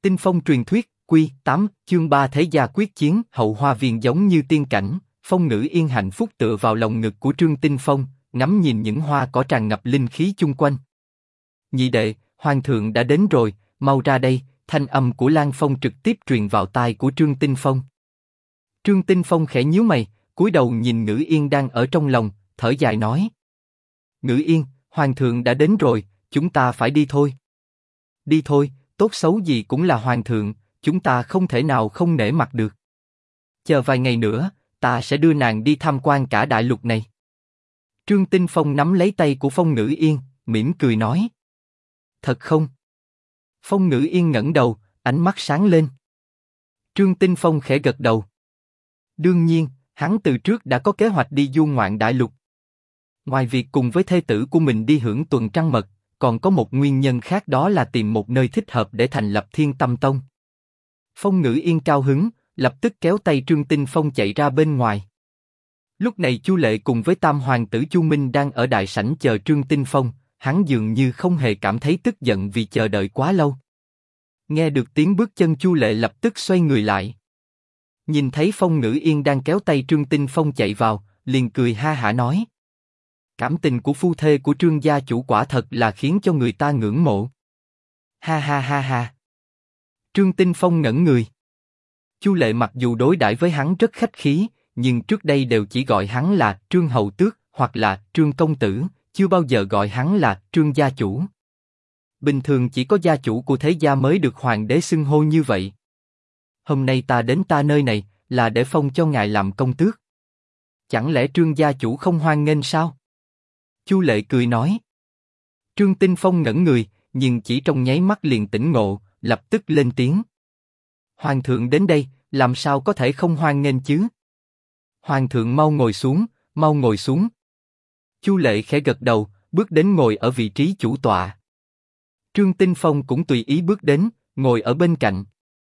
Tinh Phong truyền thuyết, Quy 8, chương 3 Thế gia quyết chiến, hậu hoa viên giống như tiên cảnh, Phong Ngữ Yên hạnh phúc tựa vào lòng ngực của Trương Tinh Phong, ngắm nhìn những hoa cỏ tràn ngập linh khí chung quanh. Nhị đệ, hoàng thượng đã đến rồi, mau ra đây, thanh âm của Lan Phong trực tiếp truyền vào tai của Trương Tinh Phong. Trương Tinh Phong khẽ nhíu mày, cúi đầu nhìn Ngữ Yên đang ở trong lòng, thở dài nói. Ngữ Yên, hoàng thượng đã đến rồi, chúng ta phải đi thôi. Đi thôi, tốt xấu gì cũng là hoàng thượng, chúng ta không thể nào không nể mặt được. Chờ vài ngày nữa, ta sẽ đưa nàng đi tham quan cả đại lục này. Trương Tinh Phong nắm lấy tay của Phong Ngữ Yên, mỉm cười nói. Thật không? Phong Ngữ Yên ngẩng đầu, ánh mắt sáng lên. Trương Tinh Phong khẽ gật đầu. Đương nhiên, hắn từ trước đã có kế hoạch đi du ngoạn đại lục. Ngoài việc cùng với thê tử của mình đi hưởng tuần trăng mật, còn có một nguyên nhân khác, đó là tìm một nơi thích hợp để thành lập Thiên Tâm Tông. Phong Ngữ Yên cao hứng, lập tức kéo tay Trương Tinh Phong chạy ra bên ngoài. Lúc này Chu Lệ cùng với tam hoàng tử Chu Minh đang ở đại sảnh chờ Trương Tinh Phong, hắn dường như không hề cảm thấy tức giận vì chờ đợi quá lâu. Nghe được tiếng bước chân, Chu Lệ lập tức xoay người lại. Nhìn thấy Phong Ngữ Yên đang kéo tay Trương Tinh Phong chạy vào, liền cười ha hả nói. Cảm tình của phu thê của Trương gia chủ quả thật là khiến cho người ta ngưỡng mộ. Ha ha ha ha. Trương Tinh Phong ngẩn người. Chu Lệ mặc dù đối đãi với hắn rất khách khí, nhưng trước đây đều chỉ gọi hắn là Trương Hầu Tước hoặc là Trương Công Tử, chưa bao giờ gọi hắn là Trương gia chủ. Bình thường chỉ có gia chủ của thế gia mới được hoàng đế xưng hô như vậy. Hôm nay ta đến ta nơi này là để phong cho ngài làm công tước. Chẳng lẽ Trương gia chủ không hoan nghênh sao? Chu Lệ cười nói. Trương Tinh Phong ngẩn người, nhưng chỉ trong nháy mắt liền tỉnh ngộ, lập tức lên tiếng. Hoàng thượng đến đây, làm sao có thể không hoan nghênh chứ? Hoàng thượng mau ngồi xuống, mau ngồi xuống. Chu Lệ khẽ gật đầu, bước đến ngồi ở vị trí chủ tọa. Trương Tinh Phong cũng tùy ý bước đến, ngồi ở bên cạnh.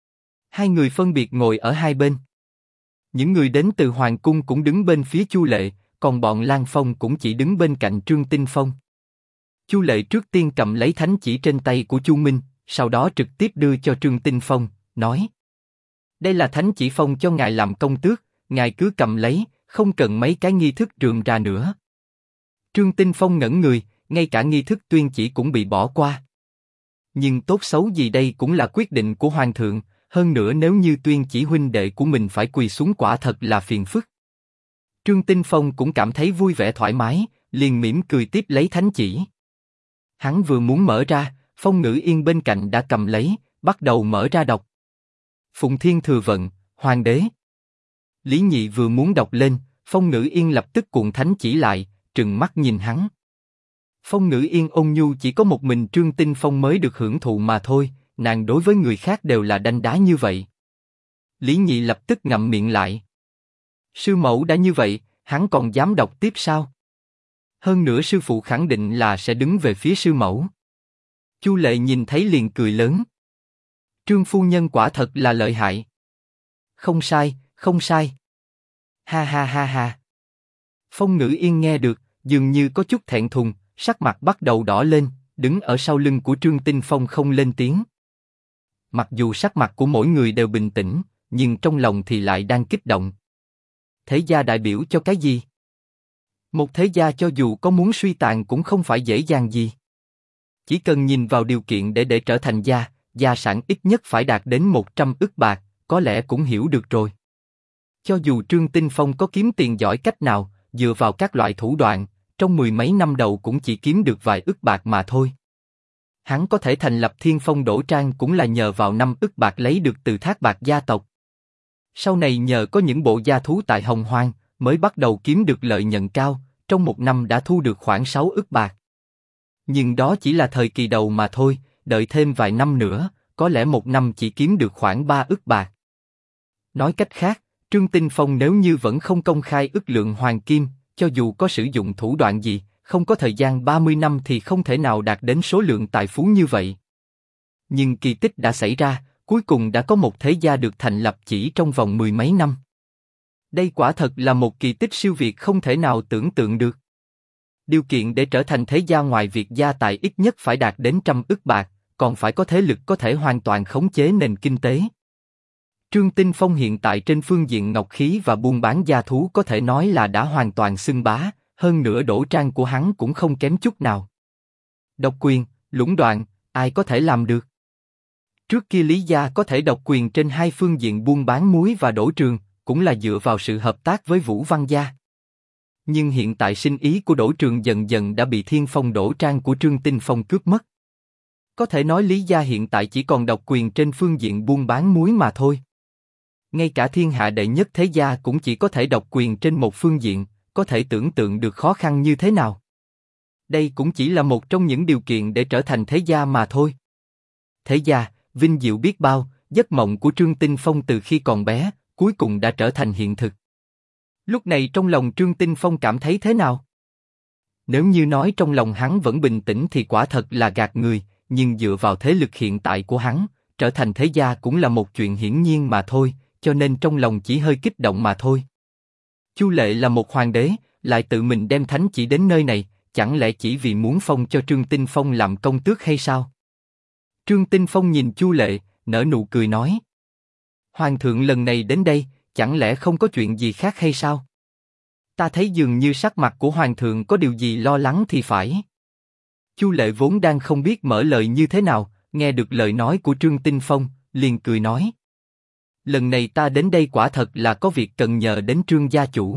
Hai người phân biệt ngồi ở hai bên. Những người đến từ hoàng cung cũng đứng bên phía Chu Lệ, còn bọn Lan Phong cũng chỉ đứng bên cạnh Trương Tinh Phong. Chu Lệ trước tiên cầm lấy thánh chỉ trên tay của Chu Minh, sau đó trực tiếp đưa cho Trương Tinh Phong, nói: đây là thánh chỉ phong cho ngài làm công tước, ngài cứ cầm lấy, không cần mấy cái nghi thức rườm rà nữa. Trương Tinh Phong ngẩn người, ngay cả nghi thức tuyên chỉ cũng bị bỏ qua. Nhưng tốt xấu gì đây cũng là quyết định của hoàng thượng, hơn nữa nếu như tuyên chỉ huynh đệ của mình phải quỳ xuống quả thật là phiền phức. Trương Tinh Phong cũng cảm thấy vui vẻ thoải mái, liền mỉm cười tiếp lấy thánh chỉ. Hắn vừa muốn mở ra, Phong Ngữ Yên bên cạnh đã cầm lấy, bắt đầu mở ra đọc. Phụng Thiên thừa vận, hoàng đế. Lý Nhị vừa muốn đọc lên, Phong Ngữ Yên lập tức cuộn thánh chỉ lại, trừng mắt nhìn hắn. Phong Ngữ Yên ôn nhu chỉ có một mình Trương Tinh Phong mới được hưởng thụ mà thôi, nàng đối với người khác đều là đanh đá như vậy. Lý Nhị lập tức ngậm miệng lại. Sư mẫu đã như vậy, hắn còn dám đọc tiếp sao? Hơn nữa sư phụ khẳng định là sẽ đứng về phía sư mẫu. Chu Lệ nhìn thấy liền cười lớn. Trương phu nhân quả thật là lợi hại. Không sai, không sai. Ha ha ha ha. Phong Ngữ Yên nghe được, dường như có chút thẹn thùng, sắc mặt bắt đầu đỏ lên, đứng ở sau lưng của Trương Tinh Phong không lên tiếng. Mặc dù sắc mặt của mỗi người đều bình tĩnh, nhưng trong lòng thì lại đang kích động. Thế gia đại biểu cho cái gì? Một thế gia cho dù có muốn suy tàn cũng không phải dễ dàng gì. Chỉ cần nhìn vào điều kiện để trở thành gia sản ít nhất phải đạt đến 100 ức bạc, có lẽ cũng hiểu được rồi. Cho dù Trương Tinh Phong có kiếm tiền giỏi cách nào, dựa vào các loại thủ đoạn, trong mười mấy năm đầu cũng chỉ kiếm được vài ức bạc mà thôi. Hắn có thể thành lập Thiên Phong Đỗ Trang cũng là nhờ vào 5 ức bạc lấy được từ Thác Bạc gia tộc. Sau này nhờ có những bộ gia thú tại Hồng Hoang, mới bắt đầu kiếm được lợi nhuận cao, trong một năm đã thu được khoảng 6 ức bạc. Nhưng đó chỉ là thời kỳ đầu mà thôi, đợi thêm vài năm nữa, có lẽ một năm chỉ kiếm được khoảng 3 ức bạc. Nói cách khác, Trương Tinh Phong nếu như vẫn không công khai ức lượng hoàng kim, cho dù có sử dụng thủ đoạn gì, không có thời gian 30 năm thì không thể nào đạt đến số lượng tài phú như vậy. Nhưng kỳ tích đã xảy ra, cuối cùng đã có một thế gia được thành lập chỉ trong vòng mười mấy năm. Đây quả thật là một kỳ tích siêu việt không thể nào tưởng tượng được. Điều kiện để trở thành thế gia ngoài việc gia tài ít nhất phải đạt đến 100 ức bạc, còn phải có thế lực có thể hoàn toàn khống chế nền kinh tế. Trương Tinh Phong hiện tại trên phương diện ngọc khí và buôn bán gia thú có thể nói là đã hoàn toàn xưng bá, hơn nữa đỗ trang của hắn cũng không kém chút nào. Độc quyền, lũng đoạn, ai có thể làm được? Trước kia Lý gia có thể độc quyền trên hai phương diện buôn bán muối và đỗ trường, cũng là dựa vào sự hợp tác với Vũ Văn gia. Nhưng hiện tại sinh ý của đỗ trường dần dần đã bị Thiên Phong đỗ trang của Trương Tinh Phong cướp mất. Có thể nói Lý gia hiện tại chỉ còn độc quyền trên phương diện buôn bán muối mà thôi. Ngay cả thiên hạ đệ nhất thế gia cũng chỉ có thể độc quyền trên một phương diện, có thể tưởng tượng được khó khăn như thế nào. Đây cũng chỉ là một trong những điều kiện để trở thành thế gia mà thôi. Thế gia, vinh diệu biết bao, giấc mộng của Trương Tinh Phong từ khi còn bé, cuối cùng đã trở thành hiện thực. Lúc này trong lòng Trương Tinh Phong cảm thấy thế nào? Nếu như nói trong lòng hắn vẫn bình tĩnh thì quả thật là gạt người, nhưng dựa vào thế lực hiện tại của hắn, trở thành thế gia cũng là một chuyện hiển nhiên mà thôi, cho nên trong lòng chỉ hơi kích động mà thôi. Chu Lệ là một hoàng đế, lại tự mình đem thánh chỉ đến nơi này, chẳng lẽ chỉ vì muốn phong cho Trương Tinh Phong làm công tước hay sao? Trương Tinh Phong nhìn Chu Lệ, nở nụ cười nói: Hoàng thượng lần này đến đây, chẳng lẽ không có chuyện gì khác hay sao? Ta thấy dường như sắc mặt của hoàng thượng có điều gì lo lắng thì phải. Chu Lệ vốn đang không biết mở lời như thế nào, nghe được lời nói của Trương Tinh Phong, liền cười nói: Lần này ta đến đây quả thật là có việc cần nhờ đến Trương gia chủ.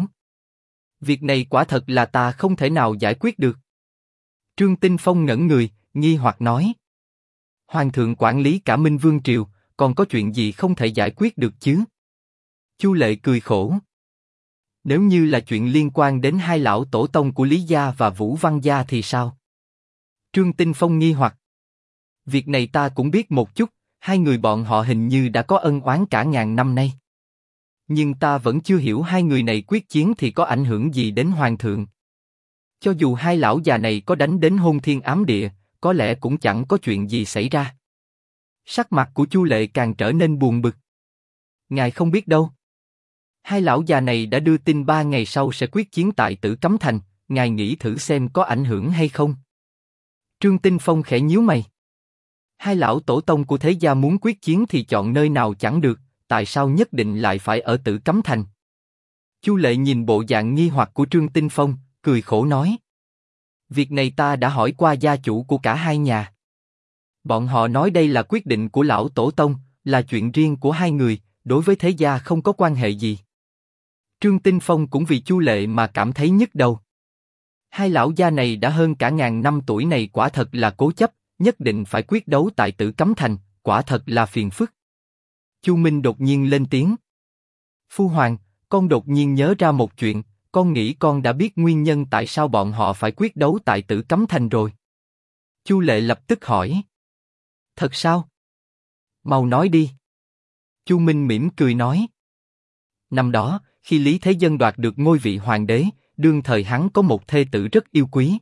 Việc này quả thật là ta không thể nào giải quyết được. Trương Tinh Phong ngẩn người, nghi hoặc nói: Hoàng thượng quản lý cả Minh Vương triều, còn có chuyện gì không thể giải quyết được chứ? Chu Lệ cười khổ: Nếu như là chuyện liên quan đến hai lão tổ tông của Lý gia và Vũ Văn gia thì sao? Trương Tinh Phong nghi hoặc: Việc này ta cũng biết một chút, hai người bọn họ hình như đã có ân oán cả ngàn năm nay. Nhưng ta vẫn chưa hiểu hai người này quyết chiến thì có ảnh hưởng gì đến hoàng thượng. Cho dù hai lão già này có đánh đến hôn thiên ám địa, có lẽ cũng chẳng có chuyện gì xảy ra. Sắc mặt của Chu Lệ càng trở nên buồn bực. Ngài không biết đâu. Hai lão già này đã đưa tin 3 ngày sau sẽ quyết chiến tại Tử Cấm Thành, ngài nghĩ thử xem có ảnh hưởng hay không? Trương Tinh Phong khẽ nhíu mày. Hai lão tổ tông của thế gia muốn quyết chiến thì chọn nơi nào chẳng được, tại sao nhất định lại phải ở Tử Cấm Thành? Chu Lệ nhìn bộ dạng nghi hoặc của Trương Tinh Phong, cười khổ nói: Việc này ta đã hỏi qua gia chủ của cả hai nhà. Bọn họ nói đây là quyết định của lão tổ tông, là chuyện riêng của hai người, đối với thế gia không có quan hệ gì. Trương Tinh Phong cũng vì Chu Lệ mà cảm thấy nhức đầu. Hai lão gia này đã hơn cả ngàn năm tuổi này quả thật là cố chấp, nhất định phải quyết đấu tại Tử Cấm Thành, quả thật là phiền phức. Chu Minh đột nhiên lên tiếng: Phu hoàng, con đột nhiên nhớ ra một chuyện, con nghĩ con đã biết nguyên nhân tại sao bọn họ phải quyết đấu tại Tử Cấm Thành rồi. Chu Lệ lập tức hỏi: Thật sao? Mau nói đi. Chu Minh mỉm cười nói: Năm đó, khi Lý Thế Dân đoạt được ngôi vị hoàng đế, đương thời hắn có một thê tử rất yêu quý.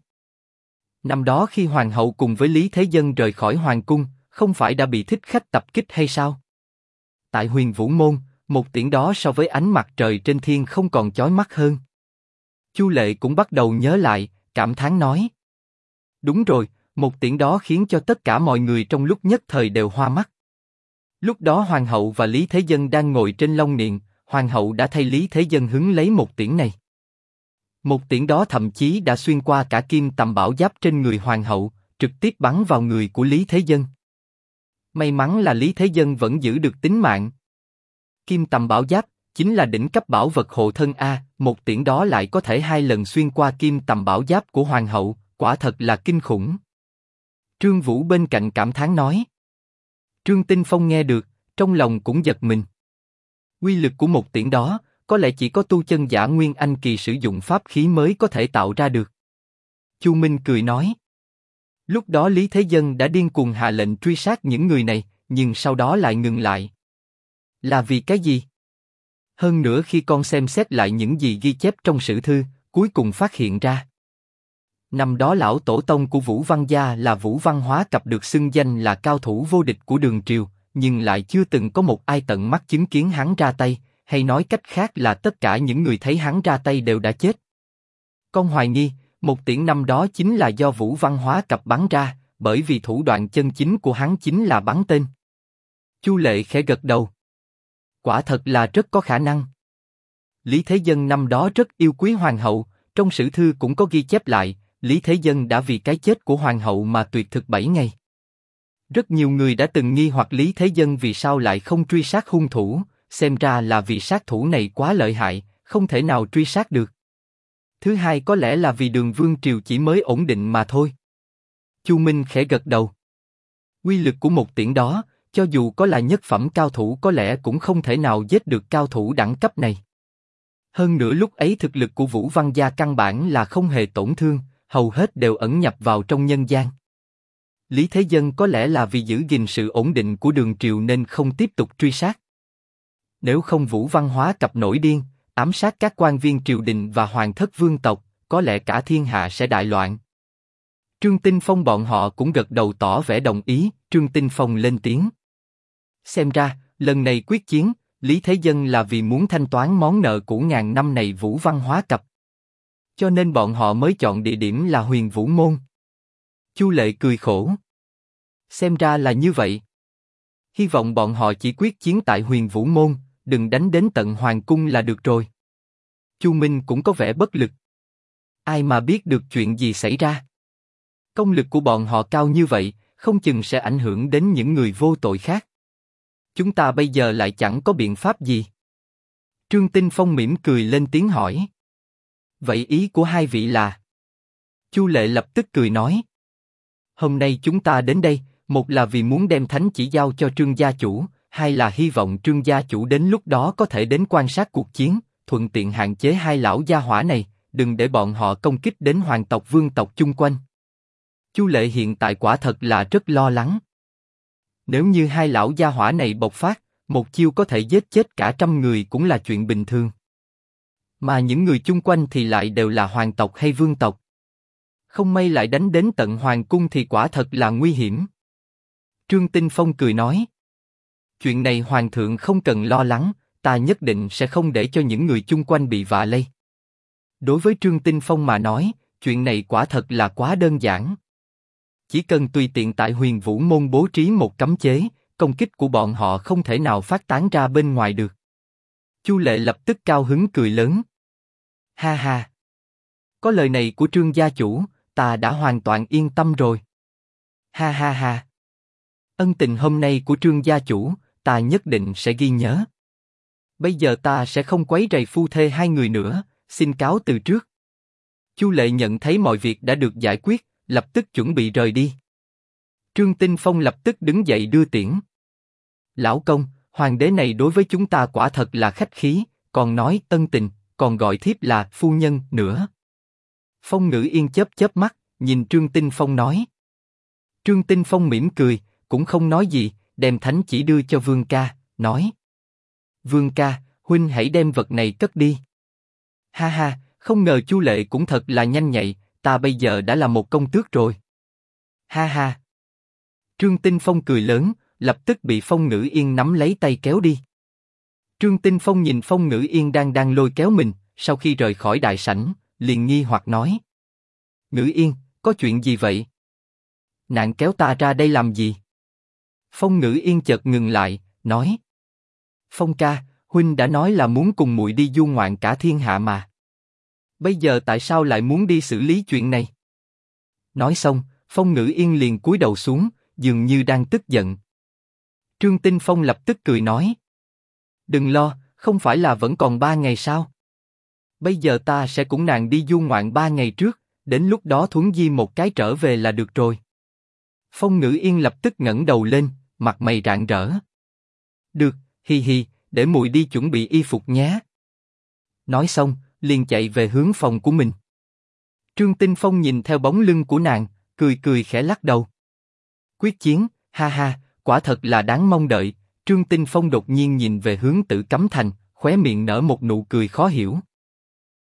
Năm đó khi hoàng hậu cùng với Lý Thế Dân rời khỏi hoàng cung, không phải đã bị thích khách tập kích hay sao? Tại Huyền Vũ Môn, một tiễn đó so với ánh mặt trời trên thiên không còn chói mắt hơn. Chu Lệ cũng bắt đầu nhớ lại, cảm thán nói: Đúng rồi, một tiễn đó khiến cho tất cả mọi người trong lúc nhất thời đều hoa mắt. Lúc đó hoàng hậu và Lý Thế Dân đang ngồi trên long niệm, hoàng hậu đã thay Lý Thế Dân hứng lấy một tiễn này. Một tiễn đó thậm chí đã xuyên qua cả kim tầm bảo giáp trên người hoàng hậu, trực tiếp bắn vào người của Lý Thế Dân. May mắn là Lý Thế Dân vẫn giữ được tính mạng. Kim tầm bảo giáp chính là đỉnh cấp bảo vật hộ thân a, một tiễn đó lại có thể 2 lần xuyên qua kim tầm bảo giáp của hoàng hậu, quả thật là kinh khủng. Trương Vũ bên cạnh cảm thán nói. Trương Tinh Phong nghe được, trong lòng cũng giật mình. Uy lực của một tiễn đó, có lẽ chỉ có tu chân giả Nguyên Anh kỳ sử dụng pháp khí mới có thể tạo ra được. Chu Minh cười nói. Lúc đó Lý Thế Dân đã điên cuồng hạ lệnh truy sát những người này, nhưng sau đó lại ngừng lại. Là vì cái gì? Hơn nữa khi con xem xét lại những gì ghi chép trong sử thư, cuối cùng phát hiện ra. Năm đó lão tổ tông của Vũ Văn gia là Vũ Văn Hóa Cập được xưng danh là cao thủ vô địch của Đường triều, nhưng lại chưa từng có một ai tận mắt chứng kiến hắn ra tay, hay nói cách khác là tất cả những người thấy hắn ra tay đều đã chết. Con hoài nghi, một tiễn năm đó chính là do Vũ Văn Hóa Cập bắn ra, bởi vì thủ đoạn chân chính của hắn chính là bắn tên. Chu Lệ khẽ gật đầu. Quả thật là rất có khả năng. Lý Thế Dân năm đó rất yêu quý hoàng hậu, trong sử thư cũng có ghi chép lại, Lý Thế Dân đã vì cái chết của hoàng hậu mà tuyệt thực 7 ngày. Rất nhiều người đã từng nghi hoặc Lý Thế Dân vì sao lại không truy sát hung thủ, xem ra là vì sát thủ này quá lợi hại, không thể nào truy sát được. Thứ hai có lẽ là vì Đường Vương triều chỉ mới ổn định mà thôi. Chu Minh khẽ gật đầu. Uy lực của một tiễn đó, cho dù có là nhất phẩm cao thủ có lẽ cũng không thể nào giết được cao thủ đẳng cấp này. Hơn nữa lúc ấy thực lực của Vũ Văn gia căn bản là không hề tổn thương, hầu hết đều ẩn nhập vào trong nhân gian. Lý Thế Dân có lẽ là vì giữ gìn sự ổn định của Đường triều nên không tiếp tục truy sát. Nếu không Vũ Văn hóa cặp nổi điên, ám sát các quan viên triều đình và hoàng thất vương tộc, có lẽ cả thiên hạ sẽ đại loạn. Trương Tinh Phong bọn họ cũng gật đầu tỏ vẻ đồng ý. Trương Tinh Phong lên tiếng. Xem ra, lần này quyết chiến, Lý Thế Dân là vì muốn thanh toán món nợ cũ ngàn năm này Vũ Văn hóa cặp. Cho nên bọn họ mới chọn địa điểm là Huyền Vũ Môn. Chu Lệ cười khổ. Xem ra là như vậy. Hy vọng bọn họ chỉ quyết chiến tại Huyền Vũ Môn, đừng đánh đến tận Hoàng Cung là được rồi. Chu Minh cũng có vẻ bất lực. Ai mà biết được chuyện gì xảy ra. Công lực của bọn họ cao như vậy, không chừng sẽ ảnh hưởng đến những người vô tội khác. Chúng ta bây giờ lại chẳng có biện pháp gì. Trương Tinh Phong mỉm cười lên tiếng hỏi. Vậy ý của hai vị là? Chu Lệ lập tức cười nói. Hôm nay chúng ta đến đây, một là vì muốn đem thánh chỉ giao cho Trương gia chủ, hai là hy vọng Trương gia chủ đến lúc đó có thể đến quan sát cuộc chiến, thuận tiện hạn chế hai lão gia hỏa này, đừng để bọn họ công kích đến hoàng tộc vương tộc chung quanh. Chu Lệ hiện tại quả thật là rất lo lắng. Nếu như hai lão gia hỏa này bộc phát, một chiêu có thể giết chết cả 100 người cũng là chuyện bình thường. Mà những người chung quanh thì lại đều là hoàng tộc hay vương tộc. Không may lại đánh đến tận hoàng cung thì quả thật là nguy hiểm. Trương Tinh Phong cười nói. Chuyện này hoàng thượng không cần lo lắng, ta nhất định sẽ không để cho những người chung quanh bị vạ lây. Đối với Trương Tinh Phong mà nói, chuyện này quả thật là quá đơn giản. Chỉ cần tùy tiện tại Huyền Vũ Môn bố trí một cấm chế, công kích của bọn họ không thể nào phát tán ra bên ngoài được. Chu Lệ lập tức cao hứng cười lớn. Ha ha! Có lời này của Trương gia chủ, ta đã hoàn toàn yên tâm rồi. Ha ha ha! Ân tình hôm nay của Trương gia chủ, ta nhất định sẽ ghi nhớ. Bây giờ ta sẽ không quấy rầy phu thê hai người nữa, xin cáo từ trước. Chu Lệ nhận thấy mọi việc đã được giải quyết, lập tức chuẩn bị rời đi. Trương Tinh Phong lập tức đứng dậy đưa tiễn. Lão công, hoàng đế này đối với chúng ta quả thật là khách khí, còn nói ân tình, còn gọi thiếp là phu nhân nữa. Phong Ngữ Yên chớp chớp mắt, nhìn Trương Tinh Phong nói. Trương Tinh Phong mỉm cười, cũng không nói gì, đem thánh chỉ đưa cho Vương ca, nói. Vương ca, huynh hãy đem vật này cất đi. Ha ha, không ngờ Chu Lệ cũng thật là nhanh nhạy, ta bây giờ đã là một công tước rồi. Ha ha. Trương Tinh Phong cười lớn, lập tức bị Phong Ngữ Yên nắm lấy tay kéo đi. Trương Tinh Phong nhìn Phong Ngữ Yên đang lôi kéo mình, sau khi rời khỏi đại sảnh, liền nghi hoặc nói. Ngữ Yên, có chuyện gì vậy? Nàng kéo ta ra đây làm gì? Phong Ngữ Yên chợt ngừng lại, nói. Phong ca, huynh đã nói là muốn cùng muội đi du ngoạn cả thiên hạ mà. Bây giờ tại sao lại muốn đi xử lý chuyện này? Nói xong, Phong Ngữ Yên liền cúi đầu xuống, dường như đang tức giận. Trương Tinh Phong lập tức cười nói. Đừng lo, không phải là vẫn còn 3 ngày sao? Bây giờ ta sẽ cùng nàng đi du ngoạn 3 ngày trước, đến lúc đó thuấn di một cái trở về là được rồi. Phong Ngữ Yên lập tức ngẩng đầu lên, mặt mày rạng rỡ. Được, hi hi, để muội đi chuẩn bị y phục nhé. Nói xong, liền chạy về hướng phòng của mình. Trương Tinh Phong nhìn theo bóng lưng của nàng, cười cười khẽ lắc đầu. Quyết chiến, ha ha, quả thật là đáng mong đợi. Trương Tinh Phong đột nhiên nhìn về hướng Tử Cấm Thành, khóe miệng nở một nụ cười khó hiểu.